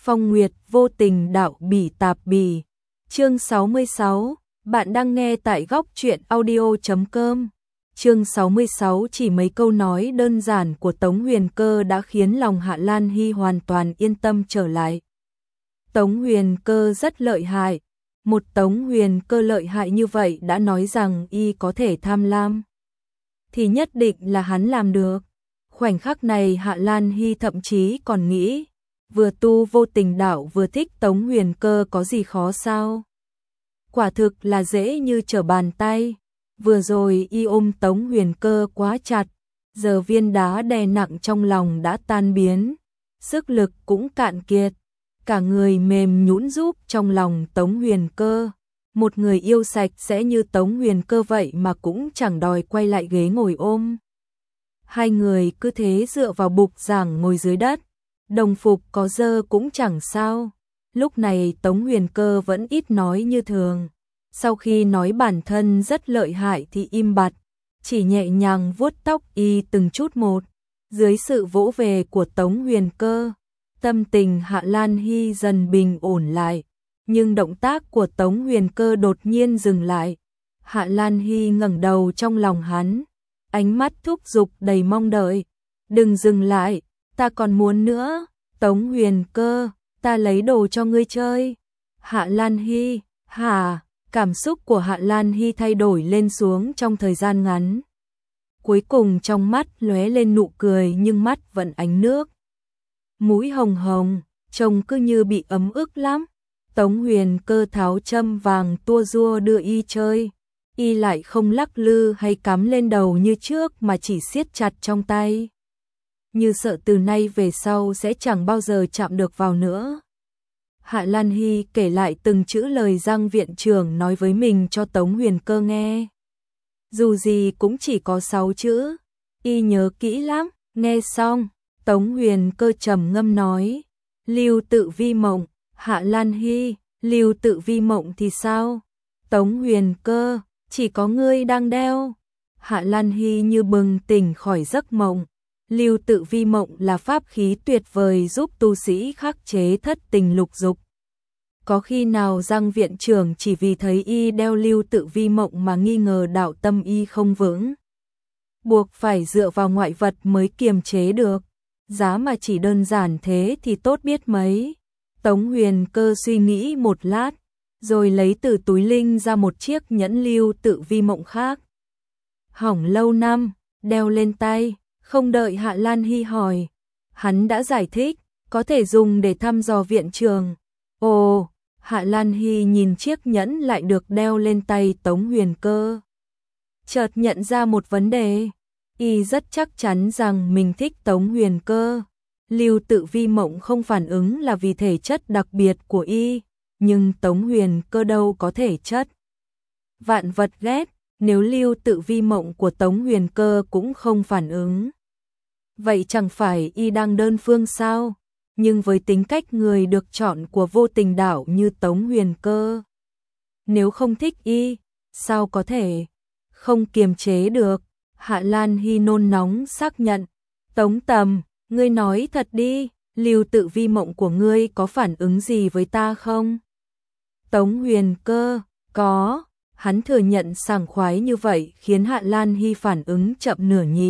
Phong Nguyệt vô tình đạo bỉ tạp bỉ. Chương 66, bạn đang nghe tại góc truyện audio.com. Chương 66, chỉ mấy câu nói đơn giản của Tống Huyền Cơ đã khiến lòng Hạ Lan Hy hoàn toàn yên tâm trở lại. Tống Huyền Cơ rất lợi hại. Một Tống Huyền Cơ lợi hại như vậy đã nói rằng y có thể tham lam, thì nhất định là hắn làm được. Khoảnh khắc này Hạ Lan Hy thậm chí còn nghĩ, vừa tu vô tình đạo vừa thích Tống Huyền Cơ có gì khó sao? Quả thực là dễ như trở bàn tay. Vừa rồi y ôm Tống Huyền Cơ quá chặt, giờ viên đá đè nặng trong lòng đã tan biến, sức lực cũng cạn kiệt, cả người mềm nhũn giúp trong lòng Tống Huyền Cơ. Một người yêu sạch sẽ như Tống Huyền Cơ vậy mà cũng chẳng đòi quay lại ghế ngồi ôm. Hai người cứ thế dựa vào bục giảng ngồi dưới đất, đồng phục có dơ cũng chẳng sao. Lúc này Tống Huyền Cơ vẫn ít nói như thường. Sau khi nói bản thân rất lợi hại thì im bặt, chỉ nhẹ nhàng vuốt tóc y từng chút một. Dưới sự vỗ về của Tống Huyền Cơ, tâm tình Hạ Lan Hy dần bình ổn lại. Nhưng động tác của Tống Huyền Cơ đột nhiên dừng lại. Hạ Lan Hy ngẩng đầu trong lòng hắn, ánh mắt thúc giục đầy mong đợi. Đừng dừng lại, ta còn muốn nữa. Tống Huyền Cơ, ta lấy đồ cho ngươi chơi. Hạ Lan Hy, hả? Cảm xúc của Hạ Lan Hy thay đổi lên xuống trong thời gian ngắn. Cuối cùng trong mắt lóe lên nụ cười nhưng mắt vẫn ánh nước. Mũi hồng hồng, trông cứ như bị ấm ức lắm. Tống Huyền Cơ tháo châm vàng tua rua đưa y chơi. Y lại không lắc lư hay cắm lên đầu như trước mà chỉ siết chặt trong tay, như sợ từ nay về sau sẽ chẳng bao giờ chạm được vào nữa. Hạ Lan Hy kể lại từng chữ lời Giang viện trưởng nói với mình cho Tống Huyền Cơ nghe. Dù gì cũng chỉ có 6 chữ, y nhớ kỹ lắm. Nghe xong, Tống Huyền Cơ trầm ngâm nói, Lưu Tự Vi Mộng. Hạ Lan Hy, Lưu Tự Vi Mộng thì sao? Tống Huyền Cơ, chỉ có ngươi đang đeo. Hạ Lan Hy như bừng tỉnh khỏi giấc mộng. Lưu Tự Vi Mộng là pháp khí tuyệt vời giúp tu sĩ khắc chế thất tình lục dục. Có khi nào Giang viện trưởng chỉ vì thấy y đeo Lưu Tự Vi Mộng mà nghi ngờ đạo tâm y không vững, buộc phải dựa vào ngoại vật mới kiềm chế được? Giá mà chỉ đơn giản thế thì tốt biết mấy. Tống Huyền Cơ suy nghĩ một lát, rồi lấy từ túi linh ra một chiếc nhẫn Lưu Tự Vi Mộng khác. Hỏng lâu năm, đeo lên tay. Không đợi Hạ Lan Hy hỏi, hắn đã giải thích, có thể dùng để thăm dò viện trường. Ồ, Hạ Lan Hy nhìn chiếc nhẫn lại được đeo lên tay Tống Huyền Cơ, chợt nhận ra một vấn đề. Y rất chắc chắn rằng mình thích Tống Huyền Cơ. Lưu Tự Vi Mộng không phản ứng là vì thể chất đặc biệt của y, nhưng Tống Huyền Cơ đâu có thể chất vạn vật ghét. Nếu Lưu Tự Vi Mộng của Tống Huyền Cơ cũng không phản ứng, vậy chẳng phải y đang đơn phương sao? Nhưng với tính cách người được chọn của vô tình đạo như Tống Huyền Cơ, nếu không thích y, sao có thể không kiềm chế được? Hạ Lan Hy nôn nóng xác nhận, Tống Tầm, ngươi nói thật đi, Lưu Tự Vi Mộng của ngươi có phản ứng gì với ta không? Tống Huyền Cơ, có. Hắn thừa nhận sảng khoái như vậy khiến Hạ Lan Hy phản ứng chậm nửa nhịp.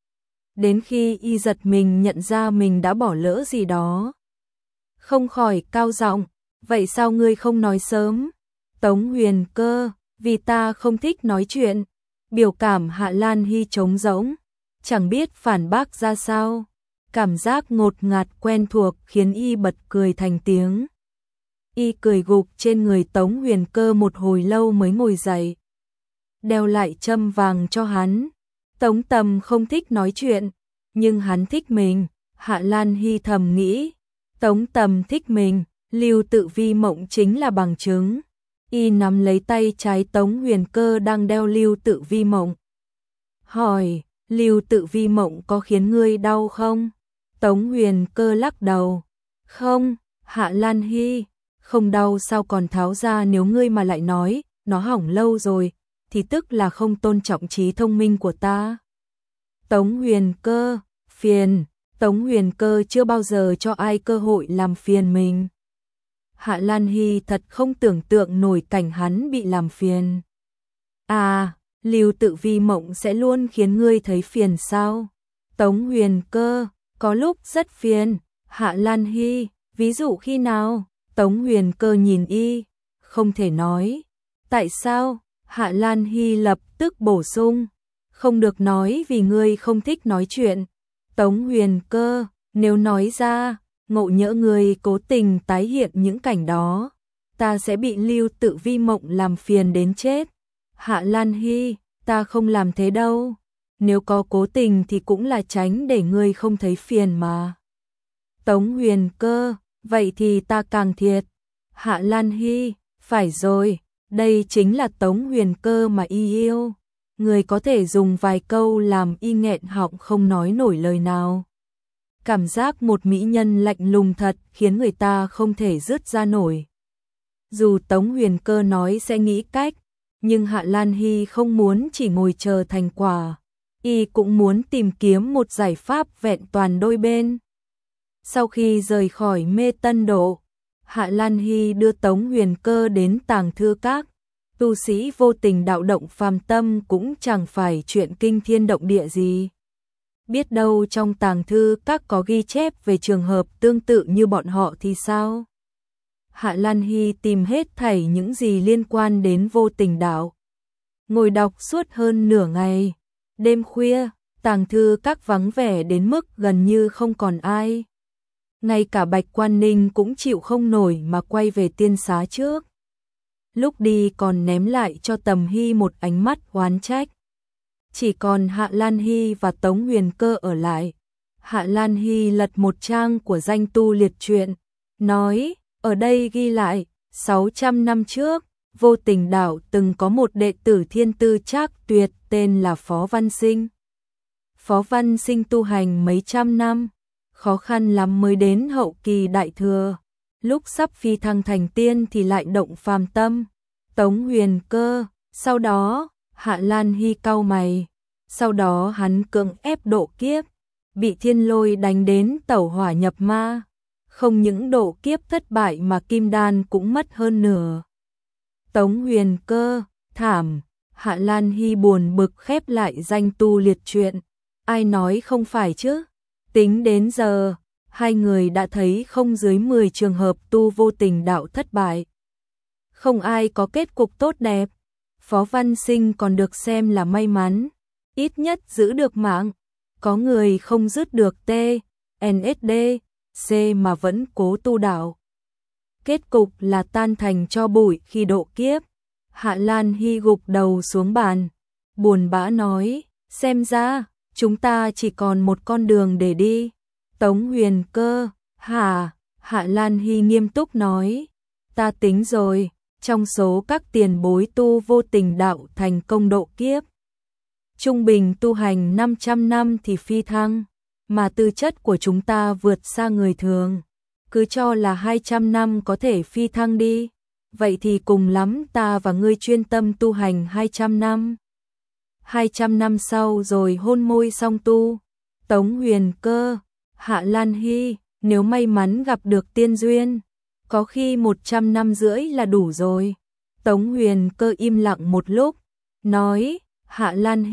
Đến khi y giật mình nhận ra mình đã bỏ lỡ gì đó, không khỏi cao giọng, vậy sao ngươi không nói sớm? Tống Huyền Cơ, vì ta không thích nói chuyện. Biểu cảm Hạ Lan Hy trống rỗng, chẳng biết phản bác ra sao. Cảm giác ngột ngạt quen thuộc khiến y bật cười thành tiếng. Y cười gục trên người Tống Huyền Cơ một hồi lâu mới ngồi dậy, đeo lại châm vàng cho hắn. Tống Tầm không thích nói chuyện, nhưng hắn thích mình. Hạ Lan Hy thầm nghĩ, Tống Tầm thích mình, Lưu Tự Vi Mộng chính là bằng chứng. Y nắm lấy tay trái Tống Huyền Cơ đang đeo Lưu Tự Vi Mộng, hỏi, Lưu Tự Vi Mộng có khiến ngươi đau không? Tống Huyền Cơ lắc đầu, không. Hạ Lan Hy, không đau sao còn tháo ra? Nếu ngươi mà lại nói nó hỏng lâu rồi thì tức là không tôn trọng trí thông minh của ta. Tống Huyền Cơ, phiền. Tống Huyền Cơ chưa bao giờ cho ai cơ hội làm phiền mình. Hạ Lan Hy thật không tưởng tượng nổi cảnh hắn bị làm phiền. À, Lưu Tự Vi mộng sẽ luôn khiến ngươi thấy phiền sao? Tống Huyền Cơ, có lúc rất phiền. Hạ Lan Hy, ví dụ khi nào? Tống Huyền Cơ nhìn y, không thể nói. Tại sao? Hạ Lan Hy lập tức bổ sung. Không được nói vì ngươi không thích nói chuyện. Tống Huyền Cơ, nếu nói ra, ngộ nhỡ ngươi cố tình tái hiện những cảnh đó, ta sẽ bị Lưu Tự Vi mộng làm phiền đến chết. Hạ Lan Hy, ta không làm thế đâu. Nếu có cố tình thì cũng là tránh để ngươi không thấy phiền mà. Tống Huyền Cơ, vậy thì ta càng thiệt. Hạ Lan Hy, phải rồi, đây chính là Tống Huyền Cơ mà y yêu. Người có thể dùng vài câu làm y nghẹn họng không nói nổi lời nào. Cảm giác một mỹ nhân lạnh lùng thật khiến người ta không thể dứt ra nổi. Dù Tống Huyền Cơ nói sẽ nghĩ cách, nhưng Hạ Lan Hy không muốn chỉ ngồi chờ thành quả. Y cũng muốn tìm kiếm một giải pháp vẹn toàn đôi bên. Sau khi rời khỏi Mê Tân Độ, Hạ Lan Hy đưa Tống Huyền Cơ đến Tàng Thư Các. Tu sĩ vô tình đạo động phàm tâm cũng chẳng phải chuyện kinh thiên động địa gì. Biết đâu trong Tàng Thư Các có ghi chép về trường hợp tương tự như bọn họ thì sao? Hạ Lan Hy tìm hết thảy những gì liên quan đến vô tình đạo. Ngồi đọc suốt hơn nửa ngày. Đêm khuya, Tàng Thư Các vắng vẻ đến mức gần như không còn ai. Ngay cả Bạch Quan Ninh cũng chịu không nổi mà quay về tiên xá trước. Lúc đi còn ném lại cho Tầm Hy một ánh mắt oán trách. Chỉ còn Hạ Lan Hy và Tống Huyền Cơ ở lại. Hạ Lan Hy lật một trang của Danh Tu Liệt Truyện, nói, ở đây ghi lại, 600 năm trước, vô tình đạo từng có một đệ tử thiên tư trác tuyệt tên là Phó Văn Sinh. Phó Văn Sinh tu hành mấy trăm năm, khó khăn lắm mới đến hậu kỳ đại thừa. Lúc sắp phi thăng thành tiên thì lại động phàm tâm. Tống Huyền Cơ, sau đó, Hạ Lan Hy cau mày. Sau đó hắn cưỡng ép độ kiếp, bị thiên lôi đánh đến tẩu hỏa nhập ma. Không những độ kiếp thất bại mà kim đan cũng mất hơn nửa. Tống Huyền Cơ, thảm. Hạ Lan Hy buồn bực khép lại Danh Tu Liệt Truyện. Ai nói không phải chứ? Tính đến giờ, hai người đã thấy không dưới 10 trường hợp tu vô tình đạo thất bại. Không ai có kết cục tốt đẹp. Phó Văn Sinh còn được xem là may mắn, ít nhất giữ được mạng. Có người không dứt được TNSD, C mà vẫn cố tu đạo. Kết cục là tan thành tro bụi khi độ kiếp. Hạ Lan Hy gục đầu xuống bàn, buồn bã nói, xem ra, chúng ta chỉ còn một con đường để đi. Tống Huyền Cơ, hả? Hạ Lan Hy nghiêm túc nói, ta tính rồi, trong số các tiền bối tu vô tình đạo thành công độ kiếp, trung bình tu hành 500 năm thì phi thăng, mà tư chất của chúng ta vượt xa người thường. Cứ cho là 200 năm có thể phi thăng đi, vậy thì cùng lắm ta và ngươi chuyên tâm tu hành 200 năm. 200 năm sau rồi hôn môi song tu. Tống Huyền Cơ, Hạ Lan Hy, nếu may mắn gặp được tiên duyên, có khi 100 năm rưỡi là đủ rồi. Tống Huyền Cơ im lặng một lúc, nói, Hạ Lan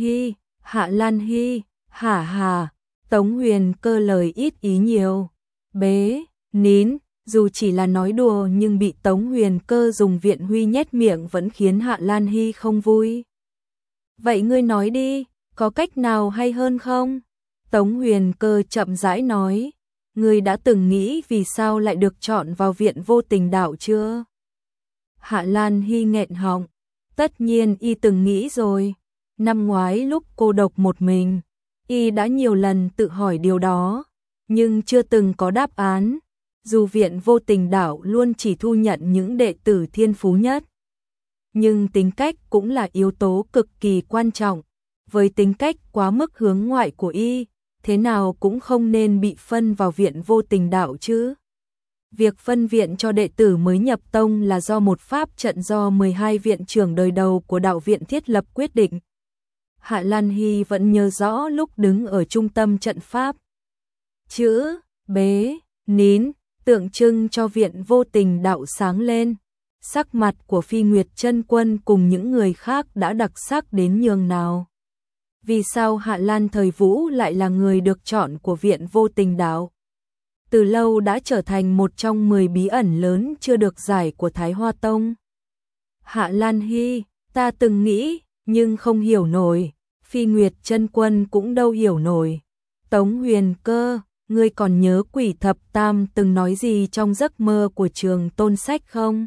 Hy, hả hà. Tống Huyền Cơ lời ít ý nhiều, bế, nín, dù chỉ là nói đùa nhưng bị Tống Huyền Cơ dùng viện huy nhét miệng vẫn khiến Hạ Lan Hy không vui. Vậy ngươi nói đi, có cách nào hay hơn không? Tống Huyền Cơ chậm rãi nói, ngươi đã từng nghĩ vì sao lại được chọn vào viện vô tình đạo chưa? Hạ Lan Hy nghẹn họng, tất nhiên y từng nghĩ rồi. Năm ngoái lúc cô độc một mình, y đã nhiều lần tự hỏi điều đó, nhưng chưa từng có đáp án. Dù viện vô tình đạo luôn chỉ thu nhận những đệ tử thiên phú nhất, nhưng tính cách cũng là yếu tố cực kỳ quan trọng. Với tính cách quá mức hướng ngoại của y, thế nào cũng không nên bị phân vào viện vô tình đạo chứ. Việc phân viện cho đệ tử mới nhập tông là do một pháp trận do 12 viện trưởng đời đầu của đạo viện thiết lập quyết định. Hạ Lan Hy vẫn nhớ rõ lúc đứng ở trung tâm trận pháp. chữ bế nín, tượng trưng cho viện vô tình đạo sáng lên. Sắc mặt của Phi Nguyệt Chân Quân cùng những người khác đã đặc sắc đến nhường nào. Vì sao Hạ Lan Thời Vũ lại là người được chọn của viện vô tình đạo? Từ lâu đã trở thành một trong 10 bí ẩn lớn chưa được giải của Thái Hoa Tông. Hạ Lan Hy, ta từng nghĩ, nhưng không hiểu nổi. Phi Nguyệt Chân Quân cũng đâu hiểu nổi. Tống Huyền Cơ, ngươi còn nhớ Quỷ Thập Tam từng nói gì trong giấc mơ của Trường Tôn Sách không?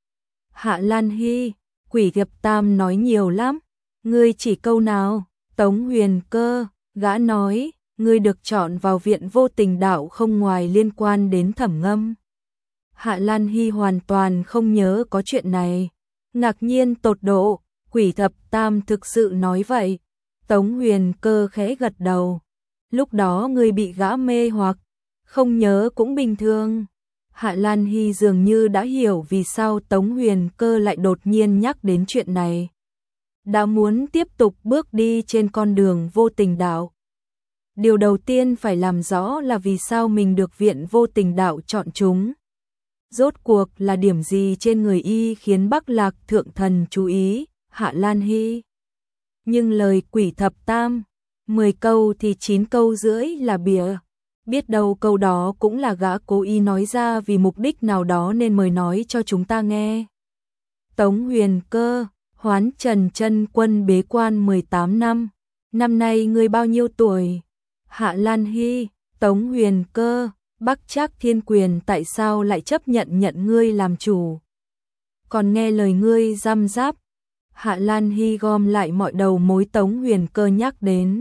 Hạ Lan Hy, Quỷ Thập Tam nói nhiều lắm, ngươi chỉ câu nào? Tống Huyền Cơ, gã nói, ngươi được chọn vào viện vô tình đạo không ngoài liên quan đến Thẩm Ngâm. Hạ Lan Hy hoàn toàn không nhớ có chuyện này, ngạc nhiên tột độ, Quỷ Thập Tam thực sự nói vậy. Tống Huyền Cơ khẽ gật đầu. Lúc đó ngươi bị gã mê hoặc, không nhớ cũng bình thường. Hạ Lan Hy dường như đã hiểu vì sao Tống Huyền Cơ lại đột nhiên nhắc đến chuyện này. Đã muốn tiếp tục bước đi trên con đường vô tình đạo. Điều đầu tiên phải làm rõ là vì sao mình được viện vô tình đạo chọn chúng. Rốt cuộc là điểm gì trên người y khiến Bắc Lạc Thượng Thần chú ý, Hạ Lan Hy. Nhưng lời Quỷ Thập Tam, 10 câu thì 9 câu rưỡi là bịa. Biết đâu câu đó cũng là gã cố ý nói ra vì mục đích nào đó nên mời nói cho chúng ta nghe. Tống Huyền Cơ, Hoán Trần Chân Quân bế quan 18 năm. Năm nay ngươi bao nhiêu tuổi? Hạ Lan Hy, Tống Huyền Cơ, Bắc Trác Thiên Quyền tại sao lại chấp nhận ngươi làm chủ? Còn nghe lời ngươi răm ráp. Hạ Lan Hy gom lại mọi đầu mối Tống Huyền Cơ nhắc đến.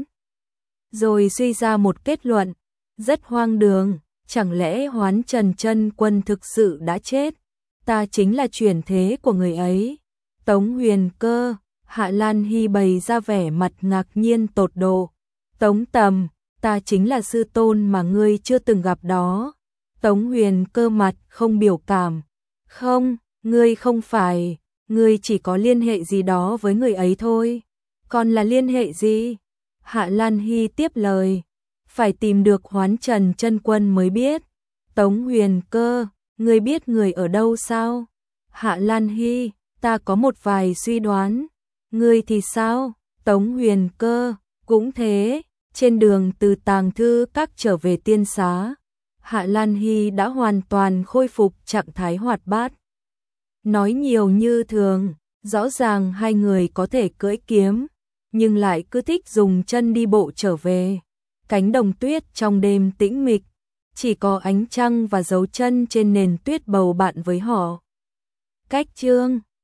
Rồi suy ra một kết luận, rất hoang đường, chẳng lẽ Hoán Trần Chân Quân thực sự đã chết? Ta chính là chuyển thế của người ấy. Tống Huyền Cơ, Hạ Lan Hy bày ra vẻ mặt ngạc nhiên tột độ. Tống Tầm, ta chính là sư tôn mà ngươi chưa từng gặp đó. Tống Huyền Cơ mặt không biểu cảm. Không, ngươi không phải, ngươi chỉ có liên hệ gì đó với người ấy thôi. Còn là liên hệ gì? Hạ Lan Hy tiếp lời. Phải tìm được Hoán Trần Chân Quân mới biết. Tống Huyền Cơ, ngươi biết người ở đâu sao? Hạ Lan Hy, ta có một vài suy đoán. Ngươi thì sao? Tống Huyền Cơ, cũng thế. Trên đường từ Tàng Thư Các trở về Tiên Xá, Hạ Lan Hy đã hoàn toàn khôi phục trạng thái hoạt bát. Nói nhiều như thường, rõ ràng hai người có thể cưỡi kiếm, nhưng lại cứ thích dùng chân đi bộ trở về. Cánh đồng tuyết trong đêm tĩnh mịch, chỉ có ánh trăng và dấu chân trên nền tuyết bầu bạn với họ. Cách chương